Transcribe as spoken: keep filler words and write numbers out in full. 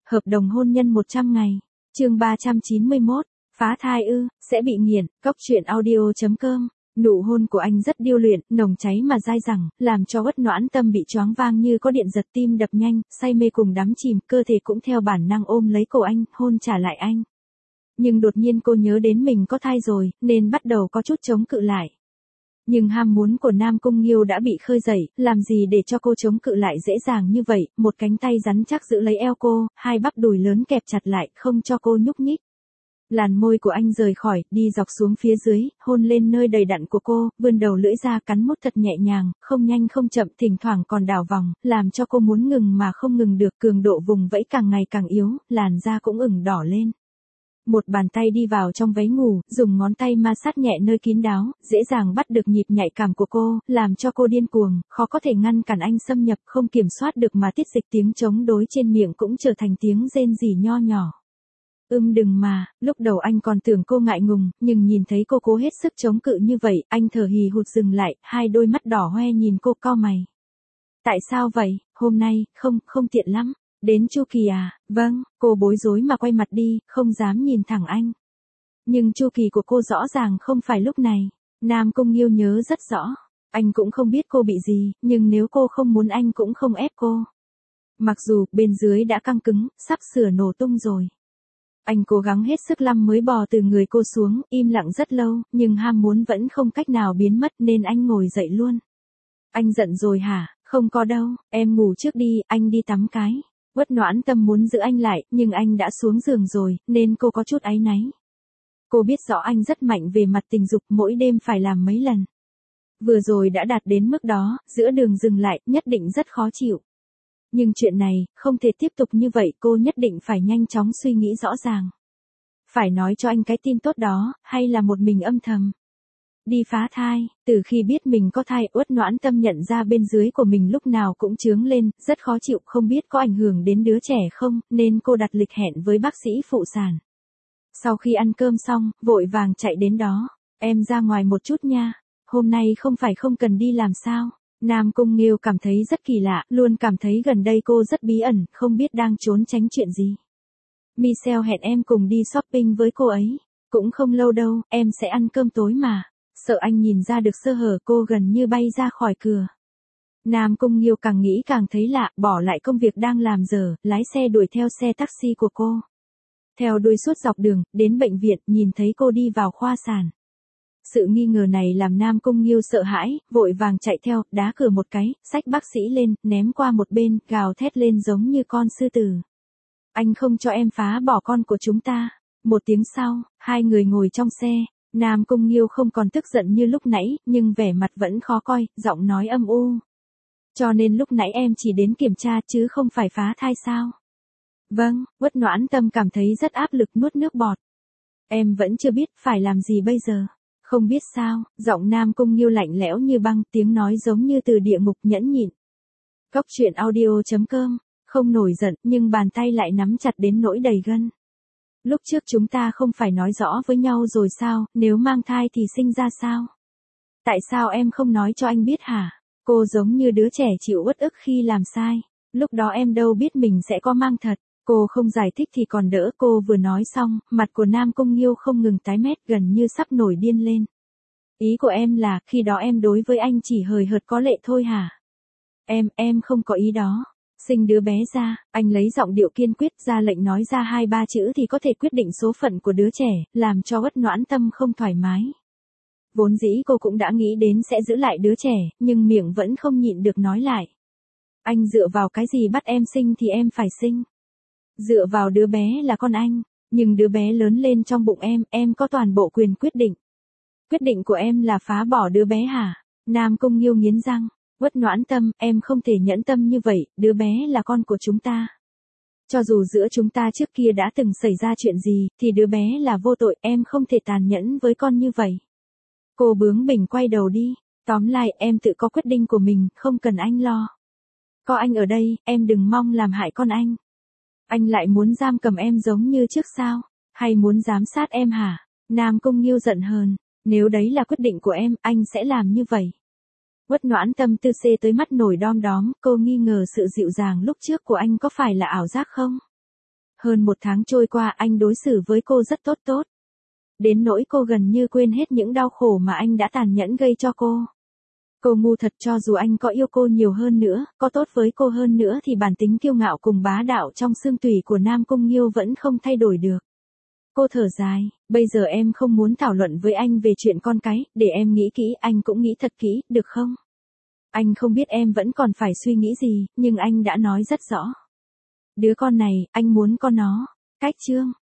Hợp đồng hôn nhân một trăm ngày. Chương ba trăm chín mươi mốt. Phá thai ư, sẽ bị nghiện. Cóc truyện audio chấm com. Nụ hôn của anh rất điêu luyện, nồng cháy mà dai dẳng, làm cho Uất Noãn Tâm bị choáng váng như có điện giật, tim đập nhanh, say mê cùng đắm chìm, cơ thể cũng theo bản năng ôm lấy cổ anh, hôn trả lại anh. Nhưng đột nhiên cô nhớ đến mình có thai rồi, nên bắt đầu có chút chống cự lại. Nhưng ham muốn của Nam Cung Nghiêu đã bị khơi dậy, làm gì để cho cô chống cự lại dễ dàng như vậy, một cánh tay rắn chắc giữ lấy eo cô, hai bắp đùi lớn kẹp chặt lại, không cho cô nhúc nhích. Làn môi của anh rời khỏi, đi dọc xuống phía dưới, hôn lên nơi đầy đặn của cô, vươn đầu lưỡi ra cắn mút thật nhẹ nhàng, không nhanh không chậm, thỉnh thoảng còn đảo vòng, làm cho cô muốn ngừng mà không ngừng được, cường độ vùng vẫy càng ngày càng yếu, làn da cũng ửng đỏ lên. Một bàn tay đi vào trong váy ngủ, dùng ngón tay ma sát nhẹ nơi kín đáo, dễ dàng bắt được nhịp nhạy cảm của cô, làm cho cô điên cuồng, khó có thể ngăn cản anh xâm nhập, không kiểm soát được mà tiết dịch tiếng chống đối trên miệng cũng trở thành tiếng rên rỉ nho nhỏ. Ưm đừng mà, lúc đầu anh còn tưởng cô ngại ngùng, nhưng nhìn thấy cô cố hết sức chống cự như vậy, anh thở hì hụt dừng lại, hai đôi mắt đỏ hoe nhìn cô cau mày. Tại sao vậy, hôm nay, không, không tiện lắm. Đến Chu Kỳ à, vâng, cô bối rối mà quay mặt đi, không dám nhìn thẳng anh. Nhưng chu kỳ của cô rõ ràng không phải lúc này, Nam Cung Nghiêu nhớ rất rõ. Anh cũng không biết cô bị gì, nhưng nếu cô không muốn anh cũng không ép cô. Mặc dù bên dưới đã căng cứng, sắp sửa nổ tung rồi. Anh cố gắng hết sức lăm mới bò từ người cô xuống, im lặng rất lâu, nhưng ham muốn vẫn không cách nào biến mất nên anh ngồi dậy luôn. Anh giận rồi hả? Không có đâu, em ngủ trước đi, anh đi tắm cái. Uất Noãn Tâm muốn giữ anh lại, nhưng anh đã xuống giường rồi, nên cô có chút áy náy. Cô biết rõ anh rất mạnh về mặt tình dục, mỗi đêm phải làm mấy lần. Vừa rồi đã đạt đến mức đó, giữa đường dừng lại, nhất định rất khó chịu. Nhưng chuyện này, không thể tiếp tục như vậy, cô nhất định phải nhanh chóng suy nghĩ rõ ràng. Phải nói cho anh cái tin tốt đó, hay là một mình âm thầm. Đi phá thai, từ khi biết mình có thai, Uất Noãn Tâm nhận ra bên dưới của mình lúc nào cũng chướng lên, rất khó chịu, không biết có ảnh hưởng đến đứa trẻ không, nên cô đặt lịch hẹn với bác sĩ phụ sản. Sau khi ăn cơm xong, vội vàng chạy đến đó, em ra ngoài một chút nha, hôm nay không phải không cần đi làm sao. Nam Cung Nghiêu cảm thấy rất kỳ lạ, luôn cảm thấy gần đây cô rất bí ẩn, không biết đang trốn tránh chuyện gì. Michelle hẹn em cùng đi shopping với cô ấy, cũng không lâu đâu, em sẽ ăn cơm tối mà. Sợ anh nhìn ra được sơ hở, cô gần như bay ra khỏi cửa. Nam Cung Nghiêu càng nghĩ càng thấy lạ, bỏ lại công việc đang làm giờ, lái xe đuổi theo xe taxi của cô. Theo đuôi suốt dọc đường, đến bệnh viện, nhìn thấy cô đi vào khoa sản. Sự nghi ngờ này làm Nam Cung Nghiêu sợ hãi, vội vàng chạy theo, đá cửa một cái, xách bác sĩ lên, ném qua một bên, gào thét lên giống như con sư tử. Anh không cho em phá bỏ con của chúng ta. Một tiếng sau, hai người ngồi trong xe. Nam Cung Nghiêu không còn tức giận như lúc nãy, nhưng vẻ mặt vẫn khó coi, giọng nói âm u. Cho nên lúc nãy em chỉ đến kiểm tra chứ không phải phá thai sao? Vâng, Uất Noãn Tâm cảm thấy rất áp lực, nuốt nước bọt. Em vẫn chưa biết phải làm gì bây giờ. Không biết sao, giọng Nam Cung Nghiêu lạnh lẽo như băng, tiếng nói giống như từ địa ngục, nhẫn nhịn. Cóc truyện audio chấm com, không nổi giận, nhưng bàn tay lại nắm chặt đến nỗi đầy gân. Lúc trước chúng ta không phải nói rõ với nhau rồi sao, nếu mang thai thì sinh ra sao? Tại sao em không nói cho anh biết hả? Cô giống như đứa trẻ chịu uất ức khi làm sai. Lúc đó em đâu biết mình sẽ có mang thật. Cô không giải thích thì còn đỡ, cô vừa nói xong, mặt của Nam Cung Nghiêu không ngừng tái mét, gần như sắp nổi điên lên. Ý của em là, khi đó em đối với anh chỉ hời hợt có lệ thôi hả? Em, em không có ý đó. Sinh đứa bé ra, anh lấy giọng điệu kiên quyết ra lệnh, nói ra hai ba chữ thì có thể quyết định số phận của đứa trẻ, làm cho Uất Noãn Tâm không thoải mái. Vốn dĩ cô cũng đã nghĩ đến sẽ giữ lại đứa trẻ, nhưng miệng vẫn không nhịn được nói lại. Anh dựa vào cái gì bắt em sinh thì em phải sinh. Dựa vào đứa bé là con anh, nhưng đứa bé lớn lên trong bụng em, em có toàn bộ quyền quyết định. Quyết định của em là phá bỏ đứa bé hả? Nam Cung Nghiêu nghiến răng. Uất Noãn Tâm, em không thể nhẫn tâm như vậy, đứa bé là con của chúng ta. Cho dù giữa chúng ta trước kia đã từng xảy ra chuyện gì, thì đứa bé là vô tội, em không thể tàn nhẫn với con như vậy. Cô bướng bỉnh quay đầu đi, tóm lại em tự có quyết định của mình, không cần anh lo. Có anh ở đây, em đừng mong làm hại con anh. Anh lại muốn giam cầm em giống như trước sao, hay muốn giám sát em hả? Nam Cung Nghiêu giận hờn, nếu đấy là quyết định của em, anh sẽ làm như vậy. Uất Noãn Tâm tư xê tới mắt nổi đom đóm, cô nghi ngờ sự dịu dàng lúc trước của anh có phải là ảo giác không? Hơn một tháng trôi qua anh đối xử với cô rất tốt tốt. Đến nỗi cô gần như quên hết những đau khổ mà anh đã tàn nhẫn gây cho cô. Cô ngu thật, cho dù anh có yêu cô nhiều hơn nữa, có tốt với cô hơn nữa thì bản tính kiêu ngạo cùng bá đạo trong xương tủy của Nam Cung Nghiêu vẫn không thay đổi được. Cô thở dài, bây giờ em không muốn thảo luận với anh về chuyện con cái, để em nghĩ kỹ, anh cũng nghĩ thật kỹ, được không? Anh không biết em vẫn còn phải suy nghĩ gì, nhưng anh đã nói rất rõ. Đứa con này, anh muốn con nó. Cách chương